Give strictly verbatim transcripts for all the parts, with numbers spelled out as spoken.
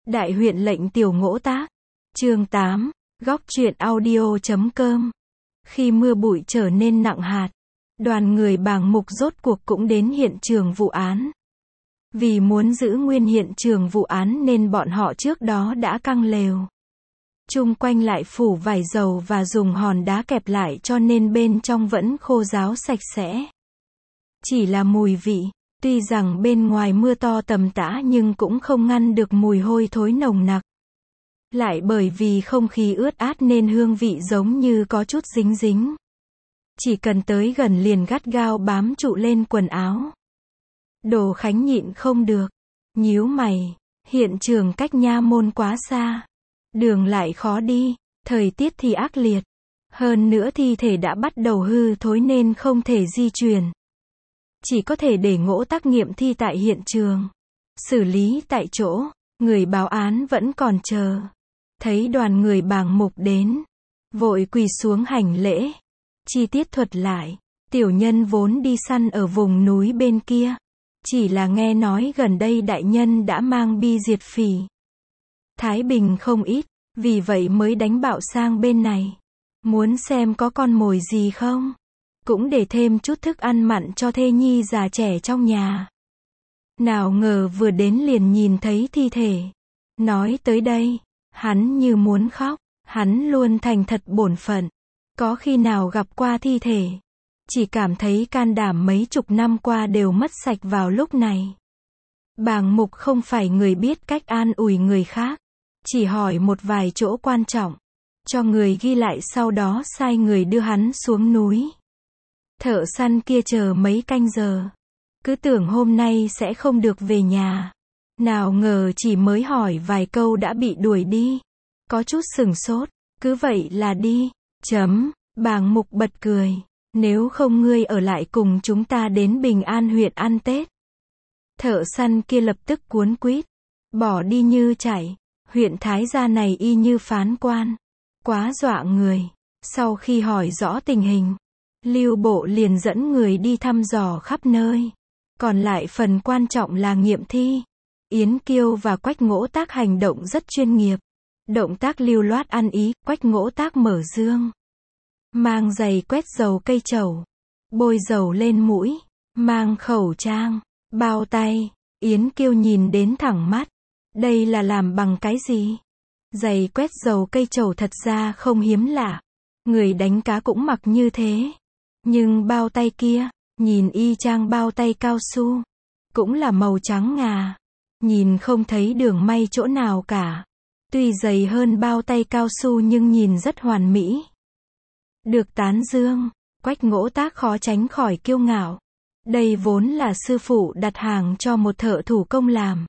Đại huyện lệnh Tiểu Ngỗ Tác. Chương tám. Góc truyện audio chấm com. Khi mưa bụi trở nên nặng hạt, đoàn người Bàng Mục rốt cuộc cũng đến hiện trường vụ án. Vì muốn giữ nguyên hiện trường vụ án nên bọn họ trước đó đã căng lều. Chung quanh lại phủ vải dầu và dùng hòn đá kẹp lại cho nên bên trong vẫn khô ráo sạch sẽ. Chỉ là mùi vị, tuy rằng bên ngoài mưa to tầm tã nhưng cũng không ngăn được mùi hôi thối nồng nặc. Lại bởi vì không khí ướt át nên hương vị giống như có chút dính dính. Chỉ cần tới gần liền gắt gao bám trụ lên quần áo. Đồ Khánh nhịn không được, nhíu mày, hiện trường cách nha môn quá xa. Đường lại khó đi, thời tiết thì ác liệt. Hơn nữa thi thể đã bắt đầu hư thối nên không thể di chuyển. Chỉ có thể để Ngỗ Tác nghiệm thi tại hiện trường. Xử lý tại chỗ, người báo án vẫn còn chờ. Thấy đoàn người Bàng Mục đến, vội quỳ xuống hành lễ. Chi tiết thuật lại, tiểu nhân vốn đi săn ở vùng núi bên kia. Chỉ là nghe nói gần đây đại nhân đã mang bi diệt phỉ. Thái bình không ít, vì vậy mới đánh bạo sang bên này. Muốn xem có con mồi gì không? Cũng để thêm chút thức ăn mặn cho thê nhi già trẻ trong nhà. Nào ngờ vừa đến liền nhìn thấy thi thể. Nói tới đây, hắn như muốn khóc. Hắn luôn thành thật bổn phận. Có khi nào gặp qua thi thể, chỉ cảm thấy can đảm mấy chục năm qua đều mất sạch vào lúc này. Bàng Mục không phải người biết cách an ủi người khác. Chỉ hỏi một vài chỗ quan trọng, cho người ghi lại sau đó sai người đưa hắn xuống núi. Thợ săn kia chờ mấy canh giờ. Cứ tưởng hôm nay sẽ không được về nhà. Nào ngờ chỉ mới hỏi vài câu đã bị đuổi đi. Có chút sửng sốt, cứ vậy là đi. Chấm, Bàng Mục bật cười. Nếu không ngươi ở lại cùng chúng ta đến Bình An huyện ăn Tết. Thợ săn kia lập tức cuốn quýt, bỏ đi như chảy. Huyện Thái Gia này y như phán quan. Quá dọa người. Sau khi hỏi rõ tình hình, Lưu Bộ liền dẫn người đi thăm dò khắp nơi. Còn lại phần quan trọng là nghiệm thi. Yến Kiêu và Quách Ngỗ Tác hành động rất chuyên nghiệp. Động tác lưu loát ăn ý. Quách Ngỗ Tác mở dương, mang giày quét dầu cây trầu, bôi dầu lên mũi, mang khẩu trang, bao tay. Yến Kiêu nhìn đến thẳng mắt. Đây là làm bằng cái gì? Giày quét dầu cây trầu thật ra không hiếm lạ. Người đánh cá cũng mặc như thế. Nhưng bao tay kia, nhìn y chang bao tay cao su. Cũng là màu trắng ngà. Nhìn không thấy đường may chỗ nào cả. Tuy dày hơn bao tay cao su nhưng nhìn rất hoàn mỹ. Được tán dương, Quách Ngỗ Tác khó tránh khỏi kiêu ngạo. Đây vốn là sư phụ đặt hàng cho một thợ thủ công làm.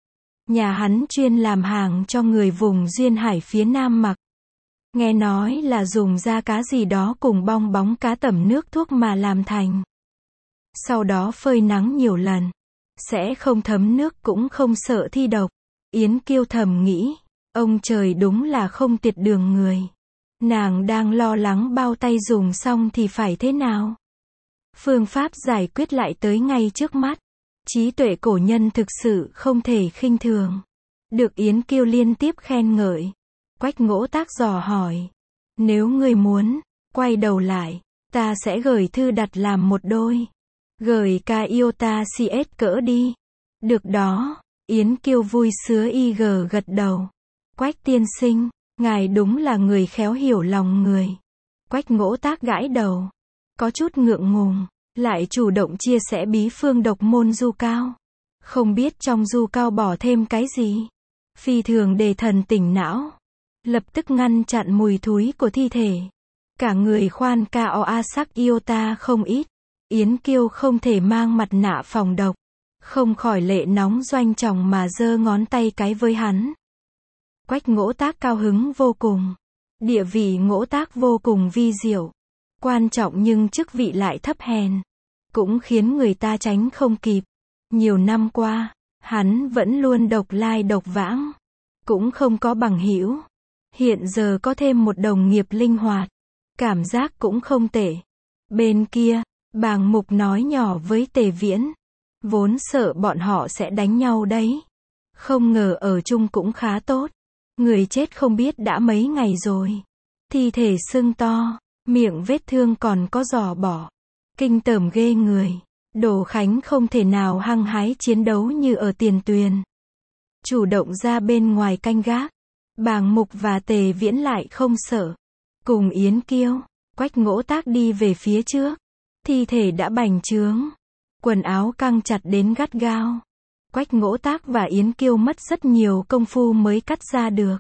Nhà hắn chuyên làm hàng cho người vùng duyên hải phía Nam mặc. Nghe nói là dùng da cá gì đó cùng bong bóng cá tẩm nước thuốc mà làm thành. Sau đó phơi nắng nhiều lần. Sẽ không thấm nước cũng không sợ thi độc. Yến Kiêu thầm nghĩ. Ông trời đúng là không tiệt đường người. Nàng đang lo lắng bao tay dùng xong thì phải thế nào. Phương pháp giải quyết lại tới ngay trước mắt. Trí tuệ cổ nhân thực sự không thể khinh thường. Được Yến Kiêu liên tiếp khen ngợi. Quách Ngỗ Tác dò hỏi. Nếu ngươi muốn, quay đầu lại, ta sẽ gửi thư đặt làm một đôi. Gửi ca iota cs cỡ đi. Được đó. Yến Kiêu vui sứa y gờ gật đầu. Quách tiên sinh, ngài đúng là người khéo hiểu lòng người. Quách Ngỗ Tác gãi đầu. Có chút ngượng ngùng. Lại chủ động chia sẻ bí phương độc môn du cao. Không biết trong du cao bỏ thêm cái gì. Phi thường để thần tỉnh não. Lập tức ngăn chặn mùi thúi của thi thể. Cả người khoan ca sắc iota không ít. Yến Kiêu không thể mang mặt nạ phòng độc. Không khỏi lệ nóng doanh tròng mà giơ ngón tay cái với hắn. Quách Ngỗ Tác cao hứng vô cùng. Địa vị Ngỗ Tác vô cùng vi diệu. Quan trọng nhưng chức vị lại thấp hèn. Cũng khiến người ta tránh không kịp. Nhiều năm qua, hắn vẫn luôn độc lai độc vãng. Cũng không có bằng hữu. Hiện giờ có thêm một đồng nghiệp linh hoạt. Cảm giác cũng không tệ. Bên kia, Bàng Mục nói nhỏ với Tề Viễn. Vốn sợ bọn họ sẽ đánh nhau đấy. Không ngờ ở chung cũng khá tốt. Người chết không biết đã mấy ngày rồi. Thi thể sưng to, miệng vết thương còn có giò bỏ. Kinh tởm ghê người. Đồ Khánh không thể nào hăng hái chiến đấu như ở Tiền Tuyền. Chủ động ra bên ngoài canh gác. Bàng Mục và Tề Viễn lại không sợ. Cùng Yến Kiêu, Quách Ngỗ Tác đi về phía trước. Thi thể đã bành trướng. Quần áo căng chặt đến gắt gao. Quách Ngỗ Tác và Yến Kiêu mất rất nhiều công phu mới cắt ra được.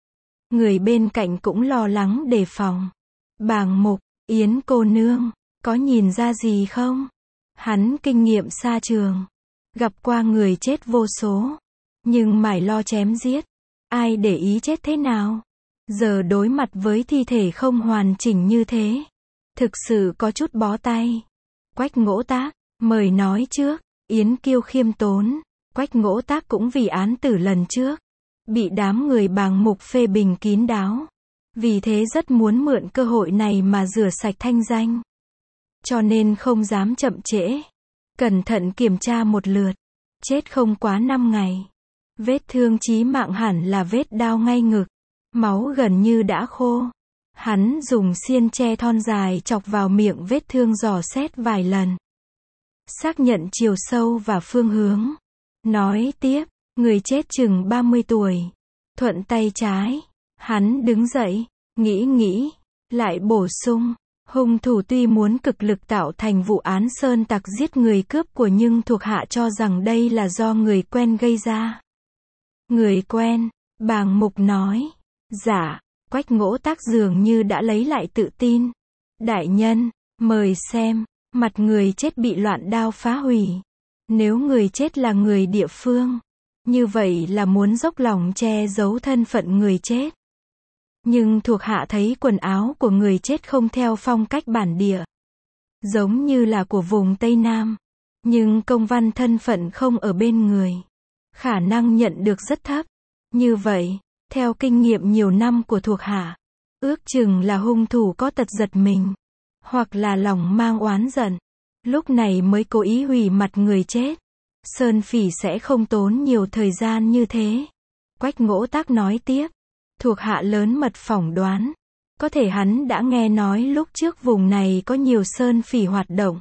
Người bên cạnh cũng lo lắng đề phòng. Bàng Mục, Yến cô nương, có nhìn ra gì không? Hắn kinh nghiệm xa trường. Gặp qua người chết vô số. Nhưng mải lo chém giết. Ai để ý chết thế nào? Giờ đối mặt với thi thể không hoàn chỉnh như thế. Thực sự có chút bó tay. Quách Ngỗ Tác, mời nói trước. Yến Kiêu khiêm tốn. Quách Ngỗ Tác cũng vì án tử lần trước. Bị đám người Bàng Mục phê bình kín đáo. Vì thế rất muốn mượn cơ hội này mà rửa sạch thanh danh. Cho nên không dám chậm trễ. Cẩn thận kiểm tra một lượt. Chết không quá năm ngày. Vết thương chí mạng hẳn là vết đao ngay ngực. Máu gần như đã khô. Hắn dùng xiên tre thon dài chọc vào miệng vết thương dò xét vài lần. Xác nhận chiều sâu và phương hướng. Nói tiếp, người chết chừng ba mươi tuổi. Thuận tay trái. Hắn đứng dậy, nghĩ nghĩ, lại bổ sung. Hung thủ tuy muốn cực lực tạo thành vụ án sơn tặc giết người cướp của nhưng thuộc hạ cho rằng đây là do người quen gây ra. Người quen, Bàng Mục nói. Dạ, Quách Ngỗ Tác dường như đã lấy lại tự tin. Đại nhân, mời xem, mặt người chết bị loạn đao phá hủy. Nếu người chết là người địa phương, như vậy là muốn dốc lòng che giấu thân phận người chết. Nhưng thuộc hạ thấy quần áo của người chết không theo phong cách bản địa. Giống như là của vùng Tây Nam. Nhưng công văn thân phận không ở bên người. Khả năng nhận được rất thấp. Như vậy, theo kinh nghiệm nhiều năm của thuộc hạ, ước chừng là hung thủ có tật giật mình. Hoặc là lòng mang oán giận. Lúc này mới cố ý hủy mặt người chết. Sơn Phỉ sẽ không tốn nhiều thời gian như thế. Quách Ngỗ Tác nói tiếp. Thuộc hạ lớn mật phỏng đoán. Có thể hắn đã nghe nói lúc trước vùng này có nhiều Sơn Phỉ hoạt động.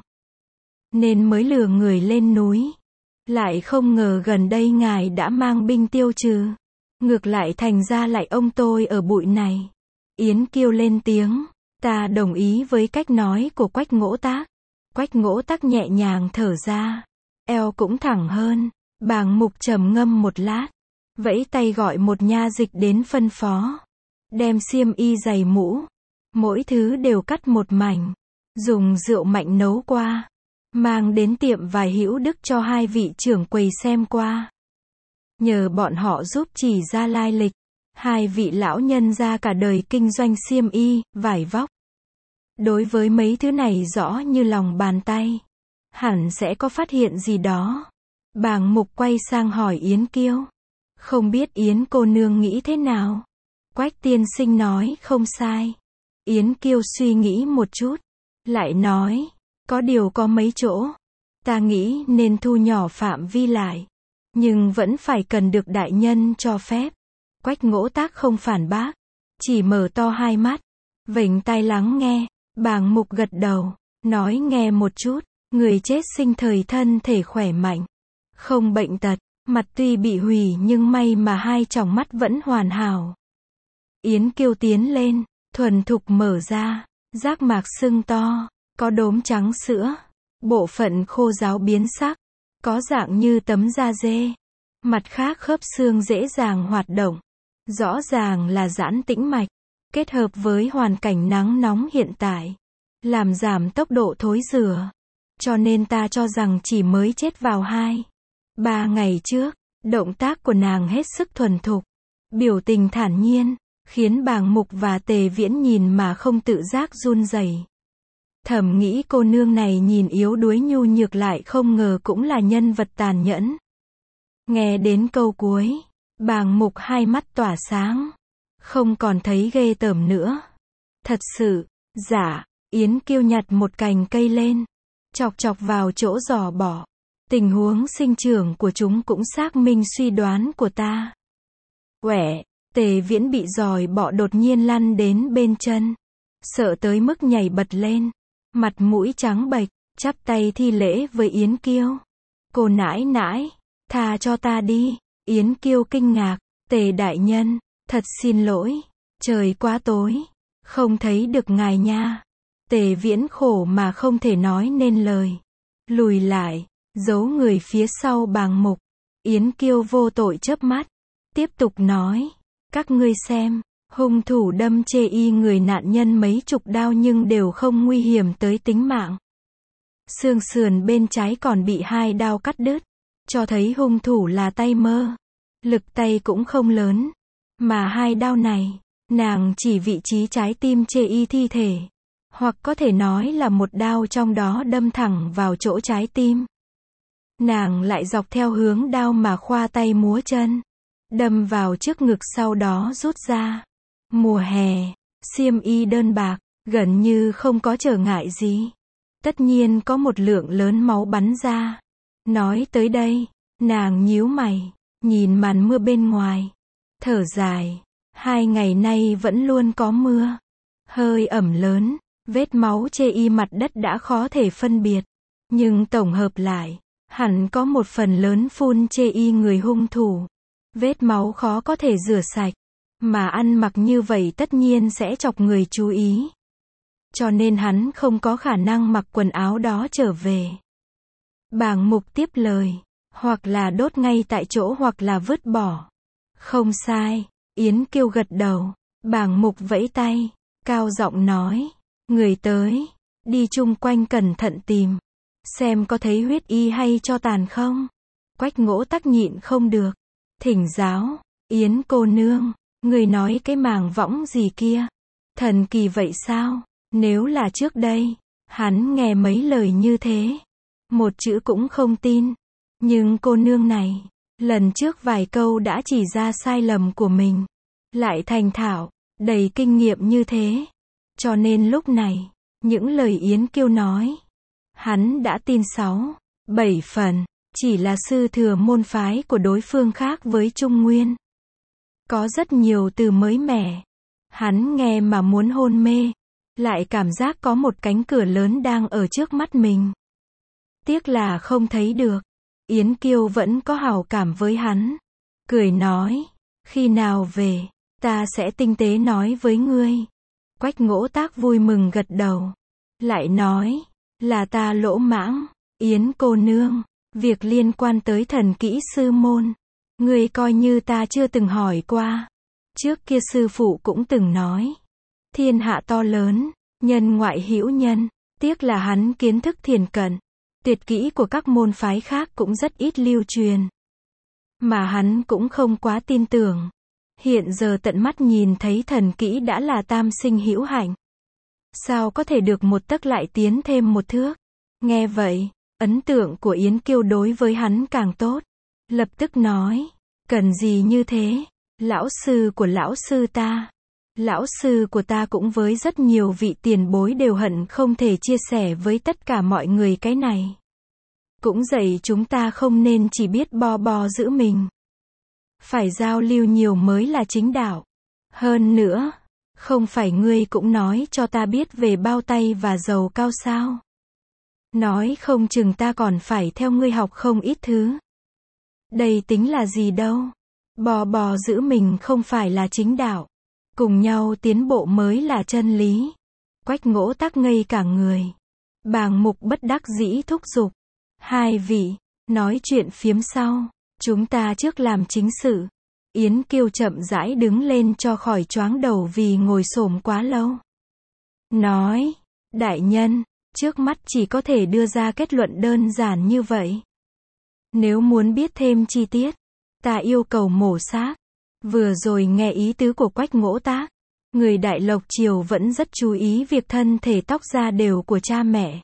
Nên mới lừa người lên núi. Lại không ngờ gần đây ngài đã mang binh tiêu trừ. Ngược lại thành ra lại ông tôi ở bụi này. Yến Kiêu lên tiếng. Ta đồng ý với cách nói của Quách Ngỗ Tác. Quách Ngỗ Tác nhẹ nhàng thở ra. Eo cũng thẳng hơn. Bàng Mục trầm ngâm một lát. Vẫy tay gọi một nha dịch đến phân phó. Đem xiêm y giày mũ. Mỗi thứ đều cắt một mảnh. Dùng rượu mạnh nấu qua. Mang đến tiệm vải Hữu Đức cho hai vị trưởng quầy xem qua. Nhờ bọn họ giúp chỉ ra lai lịch. Hai vị lão nhân ra cả đời kinh doanh xiêm y, vải vóc. Đối với mấy thứ này rõ như lòng bàn tay. Hẳn sẽ có phát hiện gì đó. Bàng Mục quay sang hỏi Yến Kiêu. Không biết Yến cô nương nghĩ thế nào? Quách tiên sinh nói không sai. Yến Kiêu suy nghĩ một chút. Lại nói. Có điều có mấy chỗ. Ta nghĩ nên thu nhỏ phạm vi lại. Nhưng vẫn phải cần được đại nhân cho phép. Quách Ngỗ Tác không phản bác. Chỉ mở to hai mắt. Vểnh tai lắng nghe. Bàng Mục gật đầu. Nói nghe một chút. Người chết sinh thời thân thể khỏe mạnh. Không bệnh tật. Mặt tuy bị hủy nhưng may mà hai tròng mắt vẫn hoàn hảo. Yến Kiêu tiến lên. Thuần thục mở ra. Giác mạc sưng to. Có đốm trắng sữa. Bộ phận khô ráo biến sắc. Có dạng như tấm da dê. Mặt khác khớp xương dễ dàng hoạt động. Rõ ràng là giãn tĩnh mạch. Kết hợp với hoàn cảnh nắng nóng hiện tại. Làm giảm tốc độ thối rửa. Cho nên ta cho rằng chỉ mới chết vào hai. Ba ngày trước. Động tác của nàng hết sức thuần thục. Biểu tình thản nhiên. Khiến Bàng Mục và Tề Viễn nhìn mà không tự giác run rẩy. Thầm nghĩ cô nương này nhìn yếu đuối nhu nhược lại không ngờ cũng là nhân vật tàn nhẫn. Nghe đến câu cuối. Bàng Mục hai mắt tỏa sáng. Không còn thấy ghê tởm nữa. Thật sự. Dạ. Yến Kiêu nhặt một cành cây lên. Chọc chọc vào chỗ giò bỏ. Tình huống sinh trưởng của chúng cũng xác minh suy đoán của ta. Quẻ, Tề Viễn bị giòi bọ đột nhiên lăn đến bên chân. Sợ tới mức nhảy bật lên. Mặt mũi trắng bệch, chắp tay thi lễ với Yến Kiêu. Cô nãi nãi, tha cho ta đi. Yến Kiêu kinh ngạc, Tề đại nhân, thật xin lỗi, trời quá tối, không thấy được ngài nha. Tề Viễn khổ mà không thể nói nên lời. Lùi lại, giấu người phía sau bàng mục. Yến Kiêu vô tội chớp mắt, tiếp tục nói, các ngươi xem, hung thủ đâm chê y người nạn nhân mấy chục đao nhưng đều không nguy hiểm tới tính mạng. Xương sườn bên trái còn bị hai đao cắt đứt, cho thấy hung thủ là tay mơ. Lực tay cũng không lớn, mà hai đao này, nàng chỉ vị trí trái tim chê y thi thể. Hoặc có thể nói là một đao trong đó đâm thẳng vào chỗ trái tim. Nàng lại dọc theo hướng đao mà khoa tay múa chân, đâm vào trước ngực sau đó rút ra. Mùa hè, xiêm y đơn bạc, gần như không có trở ngại gì. Tất nhiên có một lượng lớn máu bắn ra. Nói tới đây, nàng nhíu mày, nhìn màn mưa bên ngoài. Thở dài, hai ngày nay vẫn luôn có mưa. Hơi ẩm lớn, vết máu chê y mặt đất đã khó thể phân biệt. Nhưng tổng hợp lại, hẳn có một phần lớn phun chê y người hung thủ. Vết máu khó có thể rửa sạch, mà ăn mặc như vậy tất nhiên sẽ chọc người chú ý. Cho nên hắn không có khả năng mặc quần áo đó trở về. Bàng mục tiếp lời, hoặc là đốt ngay tại chỗ hoặc là vứt bỏ. Không sai, Yến Kiêu gật đầu, bàng mục vẫy tay, cao giọng nói, người tới, đi chung quanh cẩn thận tìm, xem có thấy huyết y hay cho tàn không. Quách Ngỗ Tắc nhịn không được, thỉnh giáo, Yến cô nương, người nói cái màng võng gì kia, thần kỳ vậy sao? Nếu là trước đây, hắn nghe mấy lời như thế, một chữ cũng không tin. Nhưng cô nương này, lần trước vài câu đã chỉ ra sai lầm của mình, lại thành thạo, đầy kinh nghiệm như thế. Cho nên lúc này, những lời Yến Kiêu nói, hắn đã tin sáu, bảy phần, chỉ là sư thừa môn phái của đối phương khác với Trung Nguyên. Có rất nhiều từ mới mẻ, hắn nghe mà muốn hôn mê, lại cảm giác có một cánh cửa lớn đang ở trước mắt mình. Tiếc là không thấy được. Yến Kiêu vẫn có hảo cảm với hắn. Cười nói, khi nào về, ta sẽ tinh tế nói với ngươi. Quách Ngỗ Tác vui mừng gật đầu. Lại nói, là ta lỗ mãng, Yến cô nương, việc liên quan tới thần kỹ sư môn. Ngươi coi như ta chưa từng hỏi qua. Trước kia sư phụ cũng từng nói. Thiên hạ to lớn, nhân ngoại hữu nhân, tiếc là hắn kiến thức thiền cận. Tuyệt kỹ của các môn phái khác cũng rất ít lưu truyền. Mà hắn cũng không quá tin tưởng. Hiện giờ tận mắt nhìn thấy thần kỹ đã là tam sinh hữu hạnh. Sao có thể được một tấc lại tiến thêm một thước? Nghe vậy, ấn tượng của Yến Kiêu đối với hắn càng tốt. Lập tức nói, cần gì như thế? Lão sư của lão sư ta. Lão sư của ta cũng với rất nhiều vị tiền bối đều hận không thể chia sẻ với tất cả mọi người cái này. Cũng dạy chúng ta không nên chỉ biết bo bo giữ mình. Phải giao lưu nhiều mới là chính đạo. Hơn nữa, không phải ngươi cũng nói cho ta biết về bao tay và dầu cao sao? Nói không chừng ta còn phải theo ngươi học không ít thứ. Đây tính là gì đâu? Bò bò giữ mình không phải là chính đạo. Cùng nhau tiến bộ mới là chân lý. Quách Ngỗ Tắc ngây cả người. Bàng mục bất đắc dĩ thúc giục. Hai vị, nói chuyện phiếm sau. Chúng ta trước làm chính sự. Yến Kiêu chậm rãi đứng lên cho khỏi choáng đầu vì ngồi xổm quá lâu. Nói, đại nhân, trước mắt chỉ có thể đưa ra kết luận đơn giản như vậy. Nếu muốn biết thêm chi tiết, ta yêu cầu mổ xác. Vừa rồi nghe ý tứ của Quách Ngỗ Tác, người Đại Lộc Triều vẫn rất chú ý việc thân thể tóc da đều của cha mẹ.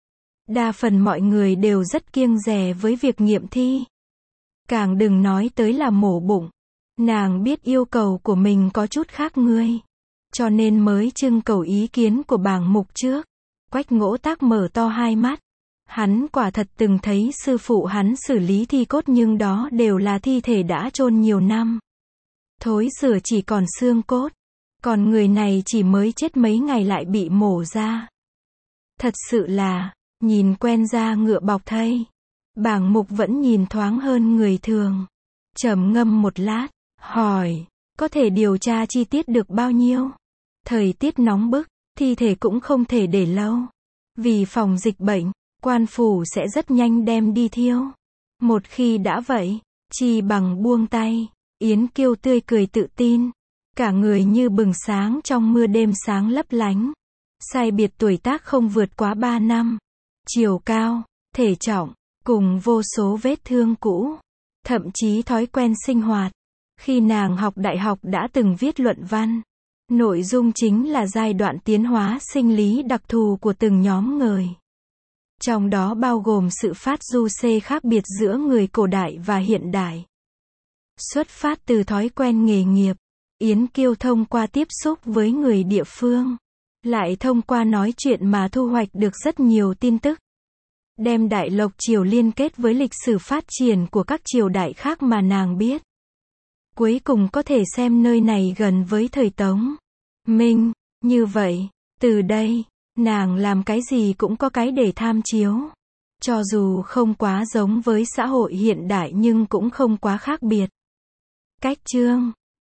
Đa phần mọi người đều rất kiêng dè với việc nghiệm thi. Càng đừng nói tới là mổ bụng. Nàng biết yêu cầu của mình có chút khác ngươi, cho nên mới trưng cầu ý kiến của bàng mục trước. Quách Ngỗ Tác mở to hai mắt, Hắn quả thật từng thấy sư phụ hắn xử lý thi cốt nhưng đó đều là thi thể đã chôn nhiều năm. Thối rữa chỉ còn xương cốt. Còn người này chỉ mới chết mấy ngày lại bị mổ ra. Thật sự là, nhìn quen da ngựa bọc thây. Bàng Mục vẫn nhìn thoáng hơn người thường. Trầm ngâm một lát, hỏi, có thể điều tra chi tiết được bao nhiêu? Thời tiết nóng bức, thi thể cũng không thể để lâu. Vì phòng dịch bệnh, quan phủ sẽ rất nhanh đem đi thiêu. Một khi đã vậy, chi bằng buông tay. Yến Kiêu tươi cười tự tin. Cả người như bừng sáng trong mưa đêm sáng lấp lánh. Sai biệt tuổi tác không vượt quá ba năm. Chiều cao, thể trọng, cùng vô số vết thương cũ. Thậm chí thói quen sinh hoạt. Khi nàng học đại học đã từng viết luận văn. Nội dung chính là giai đoạn tiến hóa sinh lý đặc thù của từng nhóm người. Trong đó bao gồm sự phát du xê khác biệt giữa người cổ đại và hiện đại. Xuất phát từ thói quen nghề nghiệp, Yến Kiêu thông qua tiếp xúc với người địa phương, lại thông qua nói chuyện mà thu hoạch được rất nhiều tin tức. Đem Đại Lộc Triều liên kết với lịch sử phát triển của các triều đại khác mà nàng biết. Cuối cùng có thể xem nơi này gần với thời Tống, Minh. Như vậy, từ đây, nàng làm cái gì cũng có cái để tham chiếu. Cho dù không quá giống với xã hội hiện đại nhưng cũng không quá khác biệt. Cách chương